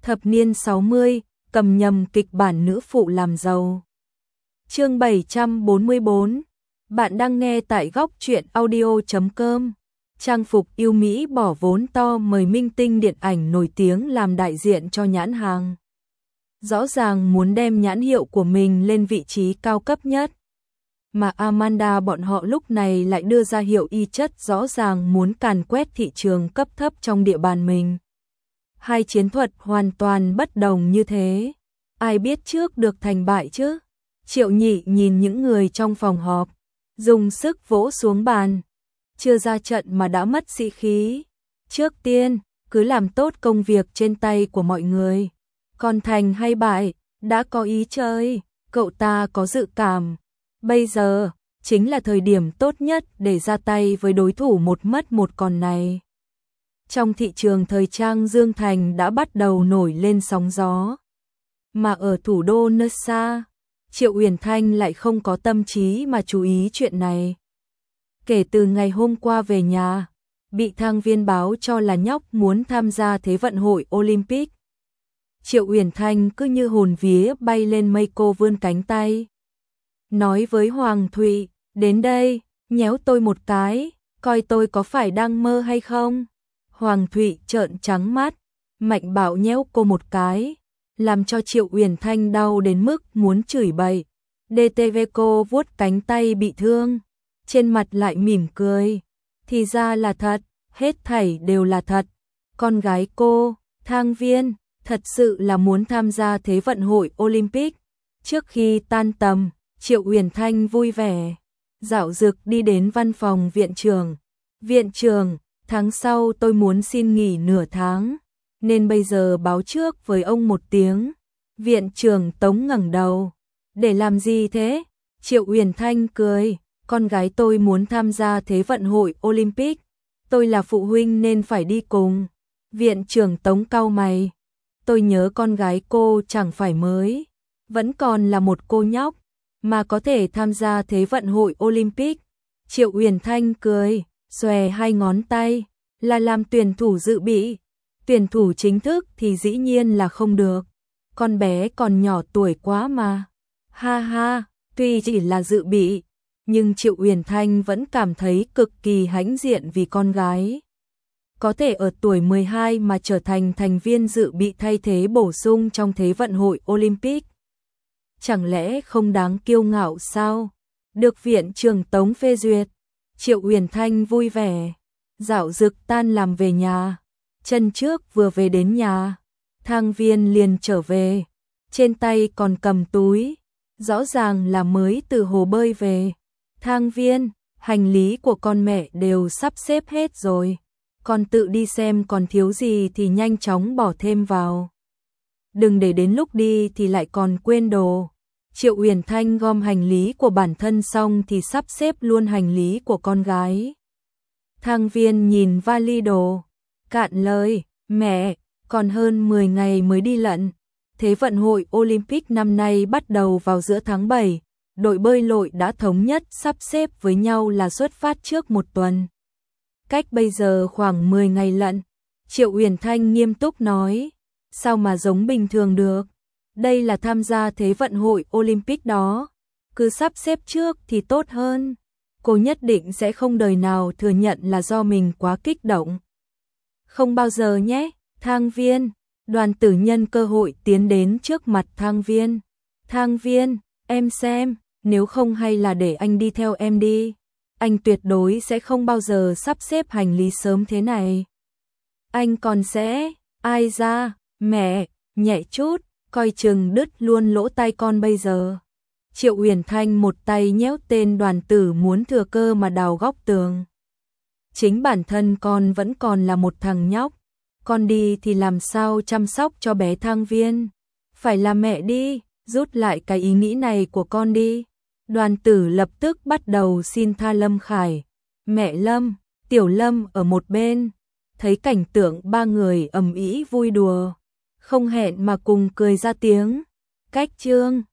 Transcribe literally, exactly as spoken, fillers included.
Thập niên sáu mươi, cầm nhầm kịch bản nữ phụ làm giàu. Chương bảy trăm bốn mươi bốn. Bạn đang nghe tại góc truyện audio chấm com. Trang phục yêu Mỹ bỏ vốn to mời minh tinh điện ảnh nổi tiếng làm đại diện cho nhãn hàng. Rõ ràng muốn đem nhãn hiệu của mình lên vị trí cao cấp nhất. Mà Amanda bọn họ lúc này lại đưa ra hiệu y chất rõ ràng muốn càn quét thị trường cấp thấp trong địa bàn mình. Hai chiến thuật hoàn toàn bất đồng như thế. Ai biết trước được thành bại chứ? Triệu Nhị nhìn những người trong phòng họp, dùng sức vỗ xuống bàn. Chưa ra trận mà đã mất sĩ khí. Trước tiên, cứ làm tốt công việc trên tay của mọi người. Còn thành hay bại, đã có ý chơi, cậu ta có dự cảm. Bây giờ, chính là thời điểm tốt nhất để ra tay với đối thủ một mất một còn này. Trong thị trường thời trang Dương Thành đã bắt đầu nổi lên sóng gió. Mà ở thủ đô nơi xa, Triệu Uyển Thanh lại không có tâm trí mà chú ý chuyện này. Kể từ ngày hôm qua về nhà, bị Thang Viên báo cho là nhóc muốn tham gia Thế vận hội Olympic. Triệu Uyển Thanh cứ như hồn vía bay lên mây, cô vươn cánh tay. Nói với Hoàng Thụy, đến đây, nhéo tôi một cái, coi tôi có phải đang mơ hay không. Hoàng Thụy trợn trắng mắt, mạnh bạo nhéo cô một cái, làm cho Triệu Uyển Thanh đau đến mức muốn chửi bậy. đê tê vê cô vuốt cánh tay bị thương, trên mặt lại mỉm cười. Thì ra là thật, hết thảy đều là thật. Con gái cô, Thang Viên, thật sự là muốn tham gia Thế vận hội Olympic. Trước khi tan tầm, Triệu Uyển Thanh vui vẻ, dạo dực đi đến văn phòng viện trưởng. Viện trưởng, tháng sau tôi muốn xin nghỉ nửa tháng, nên bây giờ báo trước với ông một tiếng. Viện trưởng Tống ngẩng đầu. Để làm gì thế? Triệu Uyển Thanh cười. Con gái tôi muốn tham gia Thế vận hội Olympic. Tôi là phụ huynh nên phải đi cùng. Viện trưởng Tống cau mày. Tôi nhớ con gái cô chẳng phải mới, vẫn còn là một cô nhóc, mà có thể tham gia Thế vận hội Olympic. Triệu Uyển Thanh cười, xòe hai ngón tay, là làm tuyển thủ dự bị. Tuyển thủ chính thức thì dĩ nhiên là không được. Con bé còn nhỏ tuổi quá mà. Ha ha, tuy chỉ là dự bị, nhưng Triệu Uyển Thanh vẫn cảm thấy cực kỳ hãnh diện vì con gái. Có thể ở tuổi mười hai mà trở thành thành viên dự bị thay thế bổ sung trong Thế vận hội Olympic. Chẳng lẽ không đáng kiêu ngạo sao? Được viện trưởng Tống phê duyệt, Triệu Uyển Thanh vui vẻ, dạo dực tan làm về nhà. Chân trước vừa về đến nhà, Thang Viên liền trở về, trên tay còn cầm túi, rõ ràng là mới từ hồ bơi về. Thang Viên, hành lý của con mẹ đều sắp xếp hết rồi, con tự đi xem còn thiếu gì thì nhanh chóng bỏ thêm vào. Đừng để đến lúc đi thì lại còn quên đồ. Triệu Uyển Thanh gom hành lý của bản thân xong thì sắp xếp luôn hành lý của con gái. Thang Viên nhìn vali đồ, cạn lời, mẹ, còn hơn mười ngày mới đi lận. Thế vận hội Olympic năm nay bắt đầu vào giữa tháng bảy, đội bơi lội đã thống nhất sắp xếp với nhau là xuất phát trước một tuần. Cách bây giờ khoảng mười ngày lận. Triệu Uyển Thanh nghiêm túc nói, sao mà giống bình thường được? Đây là tham gia Thế vận hội Olympic đó, cứ sắp xếp trước thì tốt hơn. Cô nhất định sẽ không đời nào thừa nhận là do mình quá kích động. Không bao giờ nhé. Thang Viên, Đoàn Tử nhân cơ hội tiến đến trước mặt Thang Viên. Thang Viên, em xem, nếu không hay là để anh đi theo em đi. Anh tuyệt đối sẽ không bao giờ sắp xếp hành lý sớm thế này. Anh còn sẽ, ai ra, mẹ, nhẹ chút, coi chừng đứt luôn lỗ tai con bây giờ. Triệu Uyển Thanh một tay nhéo tên Đoàn Tử muốn thừa cơ mà đào góc tường. Chính bản thân con vẫn còn là một thằng nhóc, con đi thì làm sao chăm sóc cho bé Thang Viên? Phải là mẹ đi, rút lại cái ý nghĩ này của con đi. Đoàn Tử lập tức bắt đầu xin tha Lâm Khải. Mẹ Lâm, Tiểu Lâm ở một bên, thấy cảnh tượng ba người ầm ĩ vui đùa, không hẹn mà cùng cười ra tiếng. Cách chương